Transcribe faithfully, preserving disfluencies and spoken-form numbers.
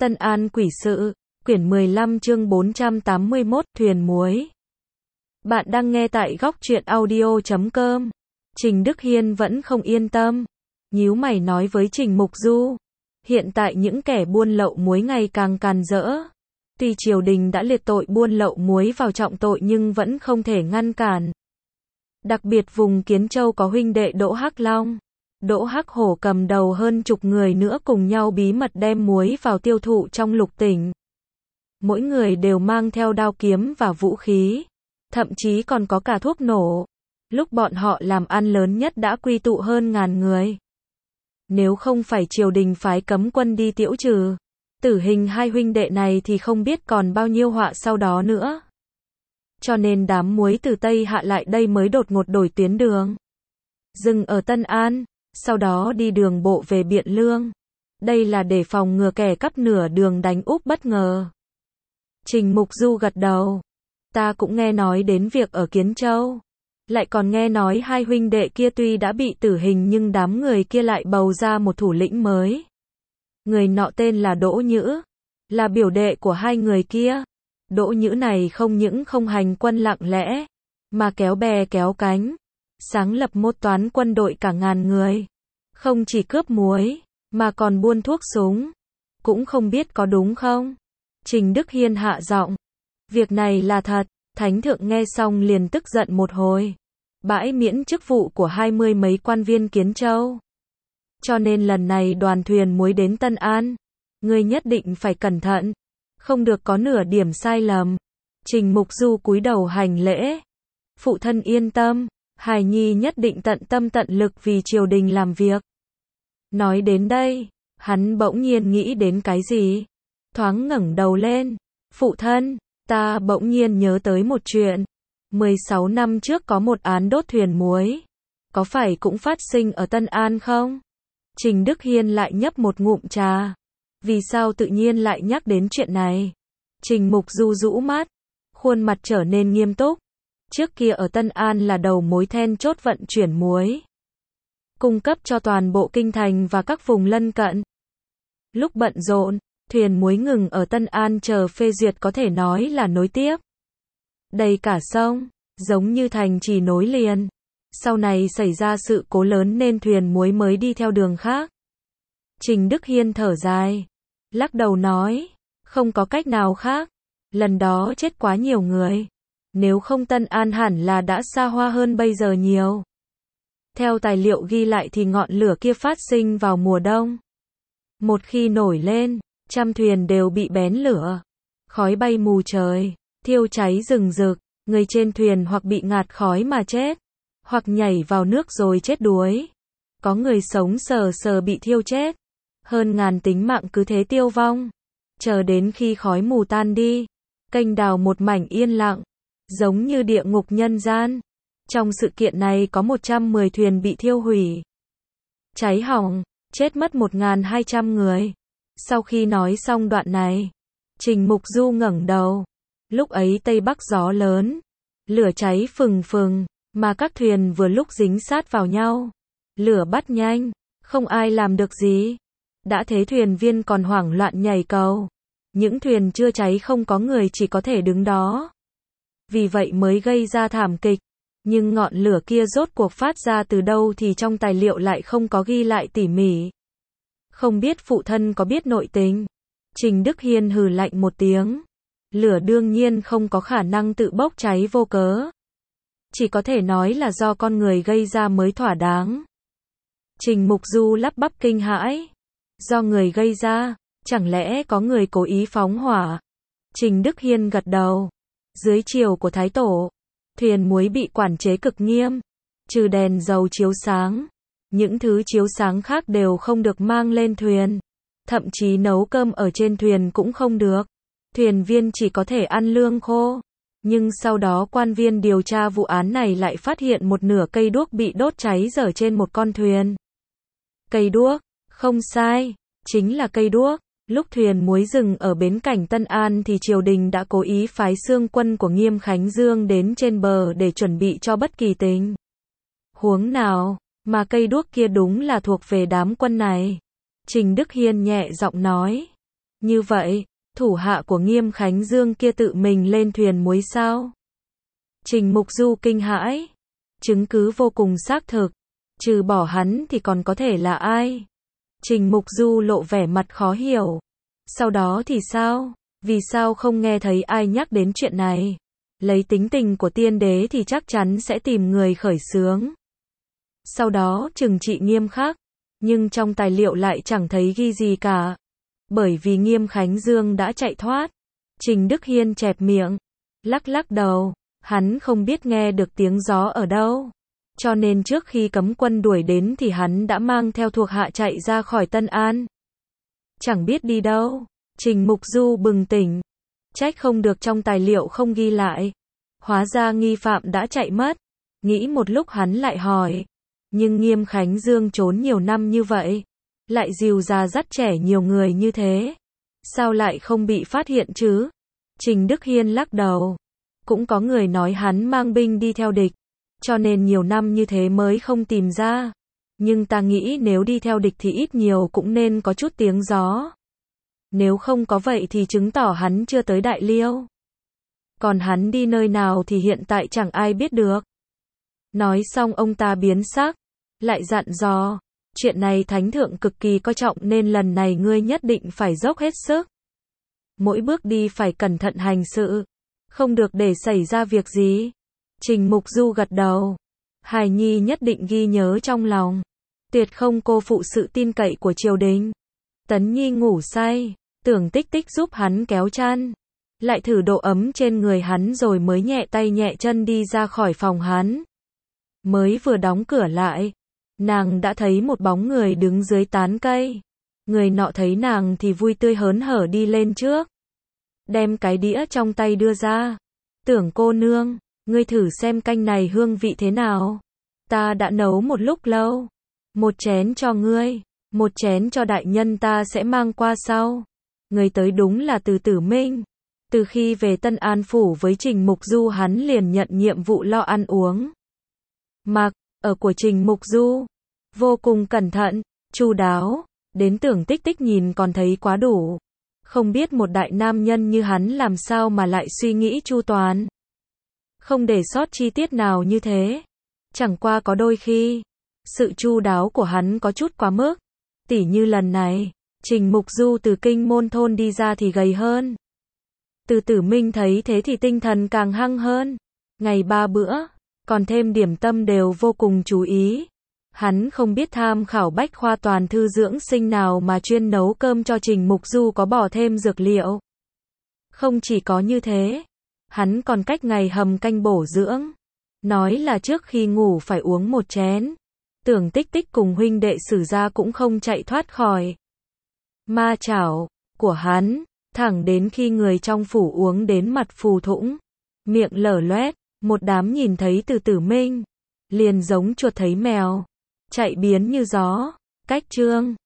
Tân An Quỷ Sự, quyển mười lăm chương bốn trăm tám mươi mốt, thuyền muối. Bạn đang nghe tại góc truyện audio chấm com. Trình Đức Hiên vẫn không yên tâm. Nhíu mày nói với Trình Mục Du. Hiện tại những kẻ buôn lậu muối ngày càng càn rỡ. Tuy triều đình đã liệt tội buôn lậu muối vào trọng tội nhưng vẫn không thể ngăn cản. Đặc biệt vùng Kiến Châu có huynh đệ Đỗ Hắc Long, Đỗ Hắc Hổ cầm đầu hơn chục người nữa cùng nhau bí mật đem muối vào tiêu thụ trong lục tỉnh. Mỗi người đều mang theo đao kiếm và vũ khí, thậm chí còn có cả thuốc nổ. Lúc bọn họ làm ăn lớn nhất đã quy tụ hơn ngàn người. Nếu không phải triều đình phái cấm quân đi tiễu trừ tử hình hai huynh đệ này thì không biết còn bao nhiêu họa sau đó nữa. Cho nên đám muối từ Tây Hạ lại đây mới đột ngột đổi tuyến đường. Dừng ở Tân An, sau đó đi đường bộ về Biện Lương. Đây là để phòng ngừa kẻ cắp nửa đường đánh úp bất ngờ. Trình Mục Du gật đầu. Ta cũng nghe nói đến việc ở Kiến Châu. Lại còn nghe nói hai huynh đệ kia tuy đã bị tử hình nhưng đám người kia lại bầu ra một thủ lĩnh mới. Người nọ tên là Đỗ Nhữ, là biểu đệ của hai người kia. Đỗ Nhữ này không những không hành quân lặng lẽ, mà kéo bè kéo cánh, sáng lập một toán quân đội cả ngàn người. Không chỉ cướp muối, mà còn buôn thuốc súng. Cũng không biết có đúng không? Trình Đức Hiên hạ giọng. Việc này là thật. Thánh thượng nghe xong liền tức giận một hồi. Bãi miễn chức vụ của hai mươi mấy quan viên Kiến Châu. Cho nên lần này đoàn thuyền muối đến Tân An, ngươi nhất định phải cẩn thận, không được có nửa điểm sai lầm. Trình Mục Du cúi đầu hành lễ. Phụ thân yên tâm, hài nhi nhất định tận tâm tận lực vì triều đình làm việc. Nói đến đây, hắn bỗng nhiên nghĩ đến cái gì, thoáng ngẩng đầu lên. Phụ thân, ta bỗng nhiên nhớ tới một chuyện. mười sáu năm trước có một án đốt thuyền muối, có phải cũng phát sinh ở Tân An không? Trình Đức Hiên lại nhấp một ngụm trà. Vì sao tự nhiên lại nhắc đến chuyện này? Trình Mục Du rũ mắt, khuôn mặt trở nên nghiêm túc. Trước kia ở Tân An là đầu mối then chốt vận chuyển muối, cung cấp cho toàn bộ kinh thành và các vùng lân cận. Lúc bận rộn, thuyền muối ngừng ở Tân An chờ phê duyệt có thể nói là nối tiếp. Đầy cả sông, giống như thành trì nối liền. Sau này xảy ra sự cố lớn nên thuyền muối mới đi theo đường khác. Trình Đức Hiên thở dài, lắc đầu nói, không có cách nào khác. Lần đó chết quá nhiều người. Nếu không Tân An hẳn là đã xa hoa hơn bây giờ nhiều. Theo tài liệu ghi lại thì ngọn lửa kia phát sinh vào mùa đông. Một khi nổi lên, trăm thuyền đều bị bén lửa. Khói bay mù trời, thiêu cháy rừng rực. Người trên thuyền hoặc bị ngạt khói mà chết, hoặc nhảy vào nước rồi chết đuối. Có người sống sờ sờ bị thiêu chết. Hơn ngàn tính mạng cứ thế tiêu vong. Chờ đến khi khói mù tan đi, kênh đào một mảnh yên lặng, giống như địa ngục nhân gian. Trong sự kiện này có một trăm mười thuyền bị thiêu hủy, cháy hỏng, chết mất một nghìn hai trăm người. Sau khi nói xong đoạn này, Trình Mục Du ngẩng đầu. Lúc ấy Tây Bắc gió lớn, lửa cháy phừng phừng, mà các thuyền vừa lúc dính sát vào nhau. Lửa bắt nhanh, không ai làm được gì. Đã thế thuyền viên còn hoảng loạn nhảy cầu. Những thuyền chưa cháy không có người chỉ có thể đứng đó. Vì vậy mới gây ra thảm kịch. Nhưng ngọn lửa kia rốt cuộc phát ra từ đâu thì trong tài liệu lại không có ghi lại tỉ mỉ. Không biết phụ thân có biết nội tình? Trình Đức Hiên hừ lạnh một tiếng. Lửa đương nhiên không có khả năng tự bốc cháy vô cớ. Chỉ có thể nói là do con người gây ra mới thỏa đáng. Trình Mục Du lắp bắp kinh hãi. Do người gây ra, chẳng lẽ có người cố ý phóng hỏa? Trình Đức Hiên gật đầu. Dưới triều của Thái Tổ, thuyền muối bị quản chế cực nghiêm. Trừ đèn dầu chiếu sáng, những thứ chiếu sáng khác đều không được mang lên thuyền. Thậm chí nấu cơm ở trên thuyền cũng không được. Thuyền viên chỉ có thể ăn lương khô. Nhưng sau đó quan viên điều tra vụ án này lại phát hiện một nửa cây đuốc bị đốt cháy dở trên một con thuyền. Cây đuốc, không sai, chính là cây đuốc. Lúc thuyền muối dừng ở bến cảng Tân An thì triều đình đã cố ý phái xương quân của Nghiêm Khánh Dương đến trên bờ để chuẩn bị cho bất kỳ tình huống nào, mà cây đuốc kia đúng là thuộc về đám quân này. Trình Đức Hiên nhẹ giọng nói. Như vậy, thủ hạ của Nghiêm Khánh Dương kia tự mình lên thuyền muối sao? Trình Mục Du kinh hãi. Chứng cứ vô cùng xác thực. Trừ bỏ hắn thì còn có thể là ai? Trình Mục Du lộ vẻ mặt khó hiểu. Sau đó thì sao? Vì sao không nghe thấy ai nhắc đến chuyện này? Lấy tính tình của tiên đế thì chắc chắn sẽ tìm người khởi xướng. Sau đó trừng trị nghiêm khắc. Nhưng trong tài liệu lại chẳng thấy ghi gì cả. Bởi vì Nghiêm Khánh Dương đã chạy thoát. Trình Đức Hiên chẹp miệng. Lắc lắc đầu. Hắn không biết nghe được tiếng gió ở đâu. Cho nên trước khi cấm quân đuổi đến thì hắn đã mang theo thuộc hạ chạy ra khỏi Tân An. Chẳng biết đi đâu. Trình Mục Du bừng tỉnh. Trách không được trong tài liệu không ghi lại. Hóa ra nghi phạm đã chạy mất. Nghĩ một lúc hắn lại hỏi. Nhưng Nghiêm Khánh Dương trốn nhiều năm như vậy. Lại dìu già dắt trẻ nhiều người như thế. Sao lại không bị phát hiện chứ? Trình Đức Hiên lắc đầu. Cũng có người nói hắn mang binh đi theo địch. Cho nên nhiều năm như thế mới không tìm ra. Nhưng ta nghĩ nếu đi theo địch thì ít nhiều cũng nên có chút tiếng gió. Nếu không có vậy thì chứng tỏ hắn chưa tới Đại Liêu. Còn hắn đi nơi nào thì hiện tại chẳng ai biết được. Nói xong ông ta biến sắc. Lại dặn dò. Chuyện này thánh thượng cực kỳ coi trọng nên lần này ngươi nhất định phải dốc hết sức. Mỗi bước đi phải cẩn thận hành sự. Không được để xảy ra việc gì. Trình Mục Du gật đầu. Hài Nhi nhất định ghi nhớ trong lòng. Tuyệt không cô phụ sự tin cậy của triều đình. Tấn Nhi ngủ say. Tưởng Tích Tích giúp hắn kéo chăn. Lại thử độ ấm trên người hắn rồi mới nhẹ tay nhẹ chân đi ra khỏi phòng hắn. Mới vừa đóng cửa lại. Nàng đã thấy một bóng người đứng dưới tán cây. Người nọ thấy nàng thì vui tươi hớn hở đi lên trước. Đem cái đĩa trong tay đưa ra. Tưởng cô nương, ngươi thử xem canh này hương vị thế nào. Ta đã nấu một lúc lâu. Một chén cho ngươi, một chén cho đại nhân ta sẽ mang qua sau. Người tới đúng là Từ Tử Minh. Từ khi về Tân An Phủ với Trình Mục Du hắn liền nhận nhiệm vụ lo ăn uống. Mặc, ở của Trình Mục Du. Vô cùng cẩn thận, chu đáo. Đến Tưởng Tích Tích nhìn còn thấy quá đủ. Không biết một đại nam nhân như hắn làm sao mà lại suy nghĩ chu toàn. Không để sót chi tiết nào như thế. Chẳng qua có đôi khi, sự chu đáo của hắn có chút quá mức. Tỉ như lần này, Trình Mục Du từ Kinh Môn Thôn đi ra thì gầy hơn. Từ Tử Minh thấy thế thì tinh thần càng hăng hơn. Ngày ba bữa, còn thêm điểm tâm đều vô cùng chú ý. Hắn không biết tham khảo bách khoa toàn thư dưỡng sinh nào mà chuyên nấu cơm cho Trình Mục Du có bỏ thêm dược liệu. Không chỉ có như thế, hắn còn cách ngày hầm canh bổ dưỡng. Nói là trước khi ngủ phải uống một chén. Tưởng Tích Tích cùng huynh đệ Sử Gia cũng không chạy thoát khỏi ma chảo của hắn, thẳng đến khi người trong phủ uống đến mặt phù thủng, miệng lở loét, một đám nhìn thấy Từ Tử Minh, liền giống chuột thấy mèo, chạy biến như gió. Cách chương